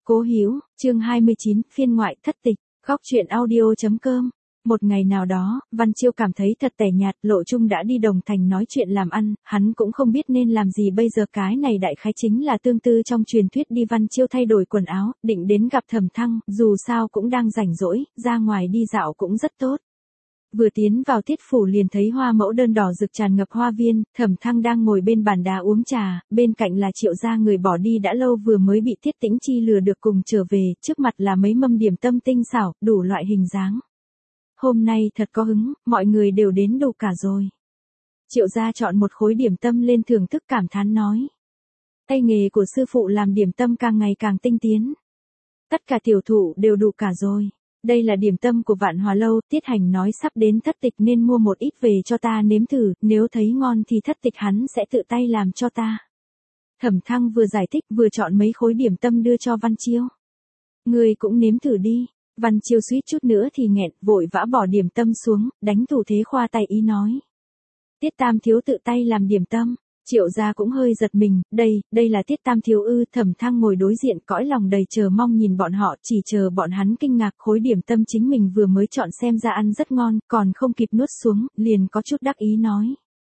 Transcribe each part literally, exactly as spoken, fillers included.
Cố Hữu, chương hai mươi chín, phiên ngoại thất tịch, góc truyện audio.com. Một ngày nào đó, Văn Chiêu cảm thấy thật tẻ nhạt, Lộ Trung đã đi Đồng Thành nói chuyện làm ăn, hắn cũng không biết nên làm gì bây giờ. Cái này đại khái chính là tương tư trong truyền thuyết đi. Văn Chiêu thay đổi quần áo, định đến gặp Thẩm Thăng, dù sao cũng đang rảnh rỗi, ra ngoài đi dạo cũng rất tốt. Vừa tiến vào Tiết phủ liền thấy hoa mẫu đơn đỏ rực tràn ngập hoa viên, Thẩm Thăng đang ngồi bên bàn đá uống trà, bên cạnh là Triệu gia người bỏ đi đã lâu vừa mới bị Tiết Tĩnh Chi lừa được cùng trở về, trước mặt là mấy mâm điểm tâm tinh xảo, đủ loại hình dáng. Hôm nay thật có hứng, mọi người đều đến đủ cả rồi. Triệu gia chọn một khối điểm tâm lên thưởng thức cảm thán nói. Tay nghề của sư phụ làm điểm tâm càng ngày càng tinh tiến. Tất cả tiểu thủ đều đủ cả rồi. Đây là điểm tâm của Vạn Hòa Lâu, Tiết Hành nói sắp đến thất tịch nên mua một ít về cho ta nếm thử, nếu thấy ngon thì thất tịch hắn sẽ tự tay làm cho ta. Thẩm Thăng vừa giải thích vừa chọn mấy khối điểm tâm đưa cho Văn Chiêu. Người cũng nếm thử đi. Văn Chiêu suýt chút nữa thì nghẹn, vội vã bỏ điểm tâm xuống, đánh thủ thế khoa tay ý nói. Tiết Tam thiếu tự tay làm điểm tâm. Triệu gia cũng hơi giật mình, đây, đây là Tiết Tam thiếu ư. Thẩm Thăng ngồi đối diện cõi lòng đầy chờ mong nhìn bọn họ, chỉ chờ bọn hắn kinh ngạc khối điểm tâm chính mình vừa mới chọn xem ra ăn rất ngon, còn không kịp nuốt xuống, liền có chút đắc ý nói.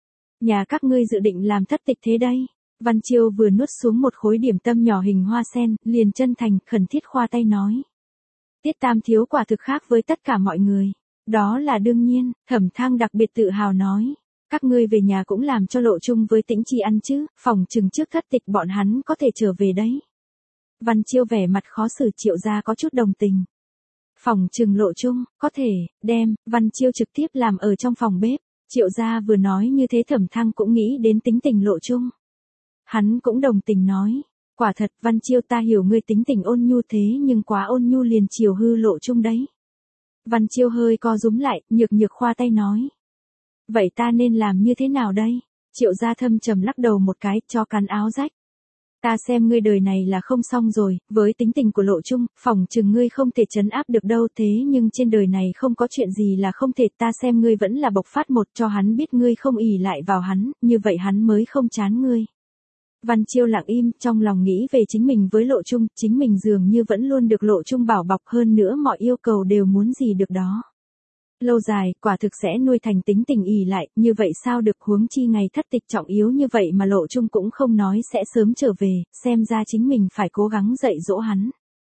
Nhà các ngươi dự định làm thất tịch thế đây. Văn Chiêu vừa nuốt xuống một khối điểm tâm nhỏ hình hoa sen, liền chân thành, khẩn thiết khoa tay nói. Tiết Tam thiếu quả thực khác với tất cả mọi người. Đó là đương nhiên, Thẩm Thăng đặc biệt tự hào nói. Các ngươi về nhà cũng làm cho Lộ Trung với Tĩnh Chi ăn chứ, phòng chừng trước thất tịch bọn hắn có thể trở về đấy. Văn Chiêu vẻ mặt khó xử. Triệu gia có chút đồng tình. Phòng chừng Lộ Trung, có thể, đem, Văn Chiêu trực tiếp làm ở trong phòng bếp. Triệu gia vừa nói như thế Thẩm Thăng cũng nghĩ đến tính tình Lộ Trung. Hắn cũng đồng tình nói. Quả thật Văn Chiêu ta hiểu ngươi tính tình ôn nhu thế nhưng quá ôn nhu liền chiều hư Lộ Trung đấy. Văn Chiêu hơi co rúm lại, nhược nhược khoa tay nói. Vậy ta nên làm như thế nào đây? Triệu gia thâm trầm lắc đầu một cái, cho cắn áo rách. Ta xem ngươi đời này là không xong rồi, với tính tình của Lộ Trung, phòng chừng ngươi không thể trấn áp được đâu. Thế nhưng trên đời này không có chuyện gì là không thể. Ta xem ngươi vẫn là bộc phát một, cho hắn biết ngươi không ỷ lại vào hắn, như vậy hắn mới không chán ngươi. Văn Chiêu lặng im, trong lòng nghĩ về chính mình với Lộ Trung, chính mình dường như vẫn luôn được Lộ Trung bảo bọc, hơn nữa mọi yêu cầu đều muốn gì được đó. Lâu dài, quả thực sẽ nuôi thành tính tình ỷ lại, như vậy sao được, huống chi ngày thất tịch trọng yếu như vậy mà Lộ Trung cũng không nói sẽ sớm trở về, xem ra chính mình phải cố gắng dạy dỗ hắn.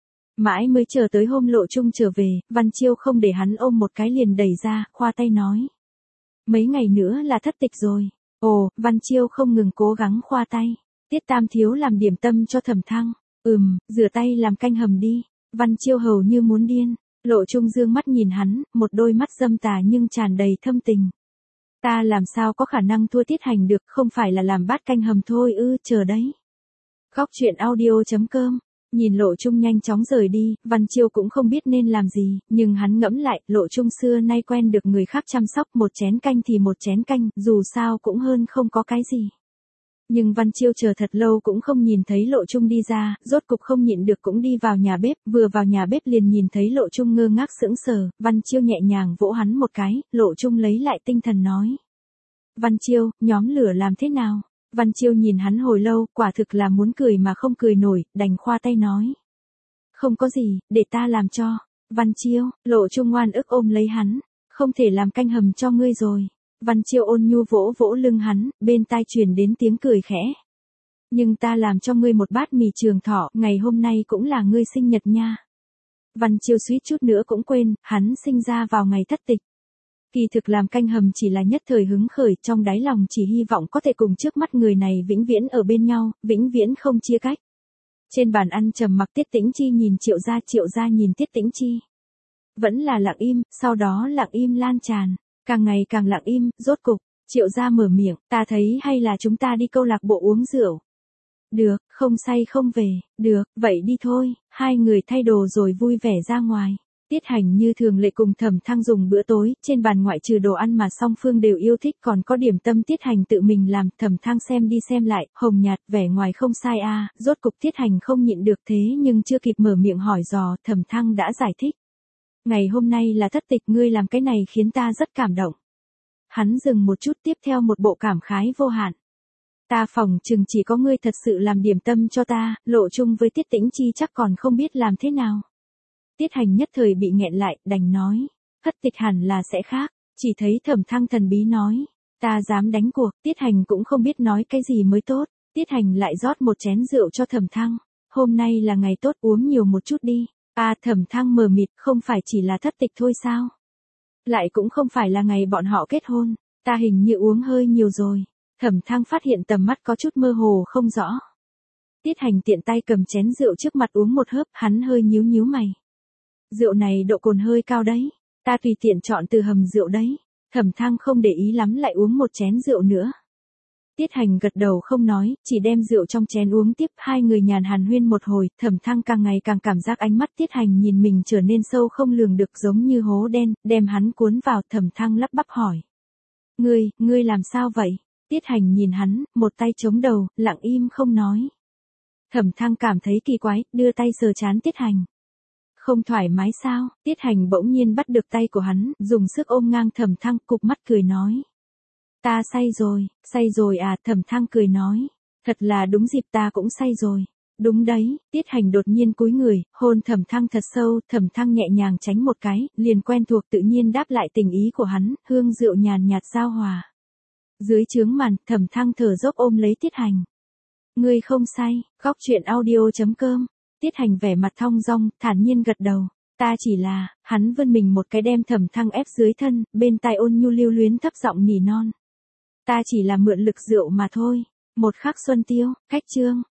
Mãi mới chờ tới hôm Lộ Trung trở về, Văn Chiêu không để hắn ôm một cái liền đẩy ra, khoa tay nói. Mấy ngày nữa là thất tịch rồi. Ồ, Văn Chiêu không ngừng cố gắng khoa tay. Tiết Tam thiếu làm điểm tâm cho Thẩm Thăng. Ừm, rửa tay làm canh hầm đi. Văn Chiêu hầu như muốn điên. Lộ Trung dương mắt nhìn hắn, một đôi mắt dâm tà nhưng tràn đầy thâm tình. Ta làm sao có khả năng thua Tiết Hành được, không phải là làm bát canh hầm thôi ư, chờ đấy. Góc truyện audio.com. Nhìn Lộ Trung nhanh chóng rời đi, Văn Chiêu cũng không biết nên làm gì, nhưng hắn ngẫm lại, Lộ Trung xưa nay quen được người khác chăm sóc, một chén canh thì một chén canh, dù sao cũng hơn không có cái gì. Nhưng Văn Chiêu chờ thật lâu cũng không nhìn thấy Lộ Trung đi ra, rốt cục không nhịn được cũng đi vào nhà bếp, vừa vào nhà bếp liền nhìn thấy Lộ Trung ngơ ngác sững sờ, Văn Chiêu nhẹ nhàng vỗ hắn một cái, Lộ Trung lấy lại tinh thần nói. Văn Chiêu, nhóm lửa làm thế nào? Văn Chiêu nhìn hắn hồi lâu, quả thực là muốn cười mà không cười nổi, đành khoa tay nói. Không có gì, để ta làm cho. Văn Chiêu, Lộ Trung ngoan ức ôm lấy hắn, không thể làm canh hầm cho ngươi rồi. Văn Chiêu ôn nhu vỗ vỗ lưng hắn, bên tai truyền đến tiếng cười khẽ. Nhưng ta làm cho ngươi một bát mì trường thọ, ngày hôm nay cũng là ngươi sinh nhật nha. Văn Chiêu suýt chút nữa cũng quên, hắn sinh ra vào ngày thất tịch. Kỳ thực làm canh hầm chỉ là nhất thời hứng khởi, trong đáy lòng chỉ hy vọng có thể cùng trước mắt người này vĩnh viễn ở bên nhau, vĩnh viễn không chia cách. Trên bàn ăn trầm mặc, Tiết Tĩnh Chi nhìn Triệu gia, Triệu gia nhìn Tiết Tĩnh Chi. Vẫn là lặng im, sau đó lặng im lan tràn. Càng ngày càng lặng im, rốt cục, Triệu gia mở miệng, ta thấy hay là chúng ta đi câu lạc bộ uống rượu. Được, không say không về, được, vậy đi thôi, hai người thay đồ rồi vui vẻ ra ngoài. Tiết Hành như thường lệ cùng Thẩm Thăng dùng bữa tối, trên bàn ngoại trừ đồ ăn mà song phương đều yêu thích còn có điểm tâm Tiết Hành tự mình làm, Thẩm Thăng xem đi xem lại, hồng nhạt, vẻ ngoài không sai a, à, rốt cục Tiết Hành không nhịn được thế nhưng chưa kịp mở miệng hỏi dò, Thẩm Thăng đã giải thích. Ngày hôm nay là thất tịch, ngươi làm cái này khiến ta rất cảm động. Hắn dừng một chút tiếp theo một bộ cảm khái vô hạn. Ta phỏng chừng chỉ có ngươi thật sự làm điểm tâm cho ta, Lộ Trung với Tiết Tĩnh Chi chắc còn không biết làm thế nào. Tiết Hành nhất thời bị nghẹn lại, đành nói, Thất Tịch hẳn là sẽ khác, chỉ thấy Thẩm Thăng thần bí nói, ta dám đánh cuộc. Tiết Hành cũng không biết nói cái gì mới tốt, Tiết Hành lại rót một chén rượu cho Thẩm Thăng, hôm nay là ngày tốt, uống nhiều một chút đi. À, Thẩm Thăng mờ mịt, không phải chỉ là thất tịch thôi sao? Lại cũng không phải là ngày bọn họ kết hôn, ta hình như uống hơi nhiều rồi. Thẩm Thăng phát hiện tầm mắt có chút mơ hồ không rõ. Tiết Hành tiện tay cầm chén rượu trước mặt uống một hớp, hắn hơi nhíu nhíu mày. Rượu này độ cồn hơi cao đấy, ta tùy tiện chọn từ hầm rượu đấy. Thẩm Thăng không để ý lắm lại uống một chén rượu nữa. Tiết Hành gật đầu không nói, chỉ đem rượu trong chén uống tiếp, hai người nhàn hàn huyên một hồi, Thẩm Thăng càng ngày càng cảm giác ánh mắt Tiết Hành nhìn mình trở nên sâu không lường được, giống như hố đen, đem hắn cuốn vào. Thẩm Thăng lắp bắp hỏi. Ngươi, ngươi làm sao vậy? Tiết Hành nhìn hắn, một tay chống đầu, lặng im không nói. Thẩm Thăng cảm thấy kỳ quái, đưa tay sờ trán Tiết Hành. Không thoải mái sao? Tiết Hành bỗng nhiên bắt được tay của hắn, dùng sức ôm ngang Thẩm Thăng, cụp mắt cười nói. Ta say rồi, say rồi à? Thẩm Thăng cười nói. Thật là đúng dịp, ta cũng say rồi. Đúng đấy. Tiết Hành đột nhiên cúi người, hôn Thẩm Thăng thật sâu, Thẩm Thăng nhẹ nhàng tránh một cái, liền quen thuộc tự nhiên đáp lại tình ý của hắn, hương rượu nhàn nhạt giao hòa. Dưới chướng màn, Thẩm Thăng thở dốc ôm lấy Tiết Hành. Ngươi không say? Góc truyện audio chấm com. Tiết Hành vẻ mặt thong dong, thản nhiên gật đầu. Ta chỉ là, hắn vươn mình một cái đem Thẩm Thăng ép dưới thân, bên tai ôn nhu lưu luyến thấp giọng nỉ non. Ta chỉ là mượn lực rượu mà thôi. Một khắc xuân tiêu, cách chương.